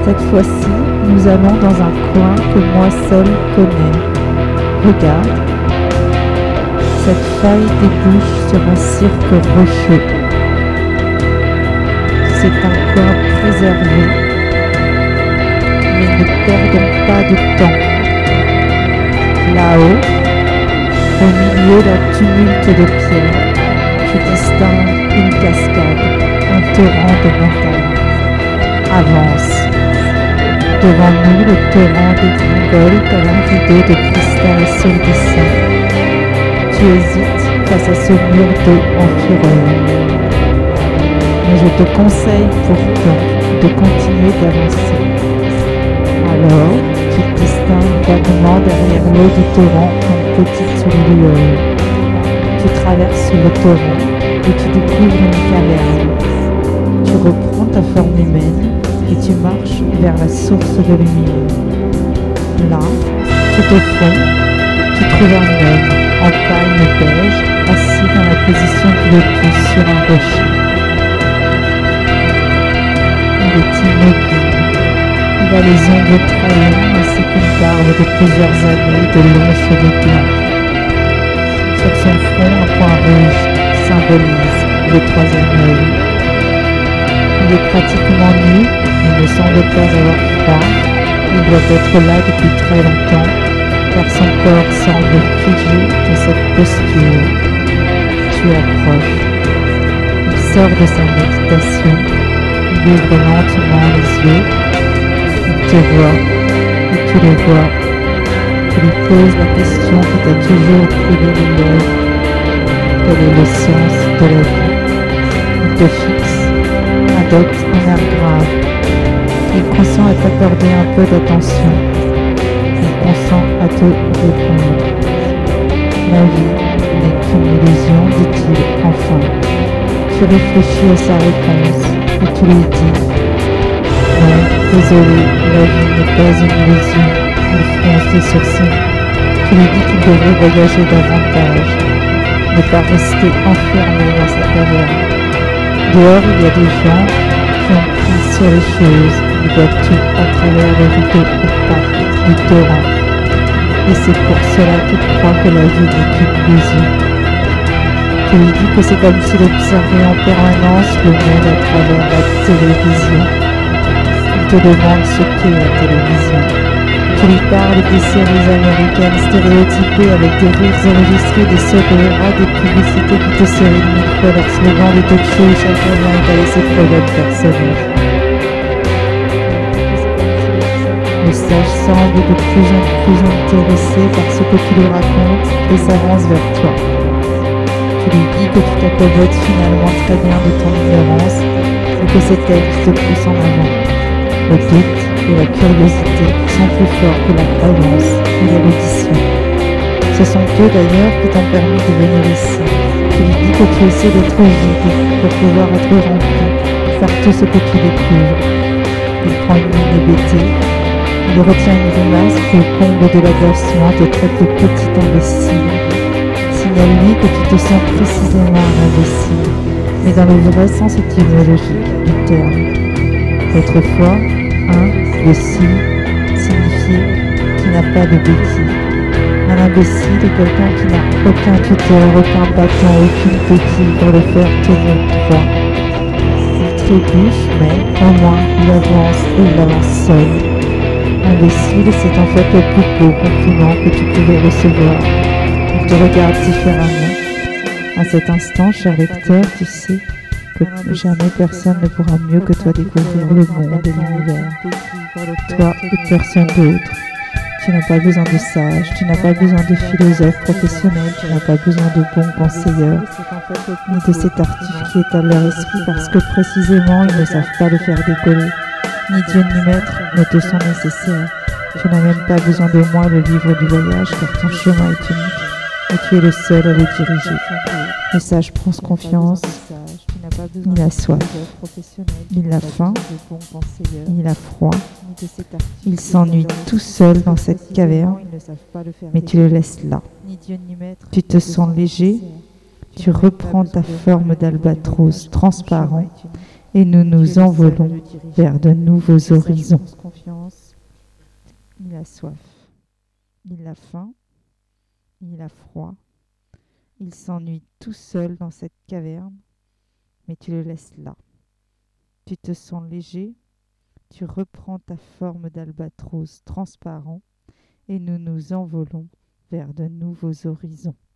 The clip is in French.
Cette fois-ci, nous allons dans un coin que moi seul connais. Regarde, cette faille débouche sur un cirque rocheux. C'est un coin préservé, mais ne perdons pas de temps. Là-haut, au milieu d'un tumulte de pierres, tu distingues une cascade, un torrent de montagne. Avance. Devant nous, le torrent dégringole comme un rideau de cristal assourdissant. Tu hésites face à ce mur d'eau en fureur. Mais je te conseille pourtant de continuer d'avancer. Alors, tu distingues vaguement derrière l'eau du torrent une petite lueur. Tu traverses le torrent et tu découvres une caverne. Tu reprends ta forme humaine et tu marches vers la source de lumière. Là, tout au fond, tu trouves un homme en palme beige assis dans la position du lotus sur un rocher. Il est immobile. Il a les ongles très longs ainsi qu'une barbe de plusieurs années de longs cheveux blancs. Sur son front, un point rouge symbolise le troisième œil. Il est pratiquement nu, il ne semble pas avoir froid. Il doit être là depuis très longtemps, car son corps semble figé dans cette posture. Tu approches. Il sort de sa méditation. Il ouvre lentement les yeux. Il te voit et tu le vois. Tu lui poses la question qui t'a toujours brûlé les lèvres. Quel est le sens de la vie? Il te fixe, adopte un air grave. Il consent à t'accorder un peu d'attention. Il consent à te répondre. La vie n'est qu'une illusion, dit-il enfin. Tu réfléchis à sa réponse et tu lui dis: non, désolé, la vie n'est pas une illusion. Il fronce les sourcils. Tu lui dis qu'il devrait voyager davantage, ne pas rester enfermé dans sa caverne. Dehors, il y a des gens qui ont pris sur les choses. Ils voient tout à travers le rideau opaque du torrent. Et c'est pour cela qu'ils croient que la vie n'est qu'une illusion. Tu lui dis que c'est comme s'il observait en permanence le monde à travers la télévision. Il te demande ce qu'est la télévision. Tu lui parles des séries américaines stéréotypées avec des rires enregistrés, des soap operas, des publicités qui te sérient mille fois leur slogan, des talk shows où chacun vient étaler ses problèmes personnels. Le sage semble de plus en plus intéressé par ce que tu lui racontes et s'avance vers toi. Tu lui dis que tu t'accommodes finalement très bien de ton ignorance et que c'est elle qui te pousse en avant. Le doute et la curiosité sont plus forts que la croyance et l'érudition. Ce sont eux d'ailleurs qui t'ont permis de venir ici. Tu lui dis que tu essaies d'être vide pour pouvoir être rempli, faire tout ce que tu découvres. Il prend une mine hébétée. Il retient une grimace qui, au comble de l'agacement, te traite de petit imbécile. Signale-lui que tu te sens précisément un imbécile, mais dans le vrai sens étymologique du terme. Autrefois, imbécile signifiait qui n'a pas de béquille. Un imbécile est quelqu'un qui n'a aucun tuteur, aucun bâton, aucune béquille pour le faire tenir droit. Il trébuche, mais au moins il avance et il avance seul. Imbécile, c'est en fait le plus beau compliment que tu pouvais recevoir. Il te regarde différemment. À cet instant, cher lecteur, tu sais que jamais personne ne pourra mieux que toi découvrir le monde et l'univers. Toi et personne d'autre. Tu n'as pas besoin de sages, tu n'as pas besoin de philosophes professionnels, tu n'as pas besoin de bons conseillers, ni de cet artifice qui étale leur esprit parce que précisément ils ne savent pas le faire décoller. Ni Dieu ni maître ne te sont nécessaires. Tu n'as même pas besoin de moi, le livre du voyage, car ton chemin est unique et tu es le seul à le diriger. Le sage prend confiance. Il a soif, il a faim, il a froid, il s'ennuie tout seul dans cette caverne, mais tu le laisses là. Tu te sens léger, tu reprends ta forme d'albatros transparent et nous nous envolons vers de nouveaux horizons. Confiance. Il a soif, il a faim, il a froid, il s'ennuie tout seul dans cette caverne, mais tu le laisses là. Tu te sens léger, tu reprends ta forme d'albatros transparent et nous nous envolons vers de nouveaux horizons.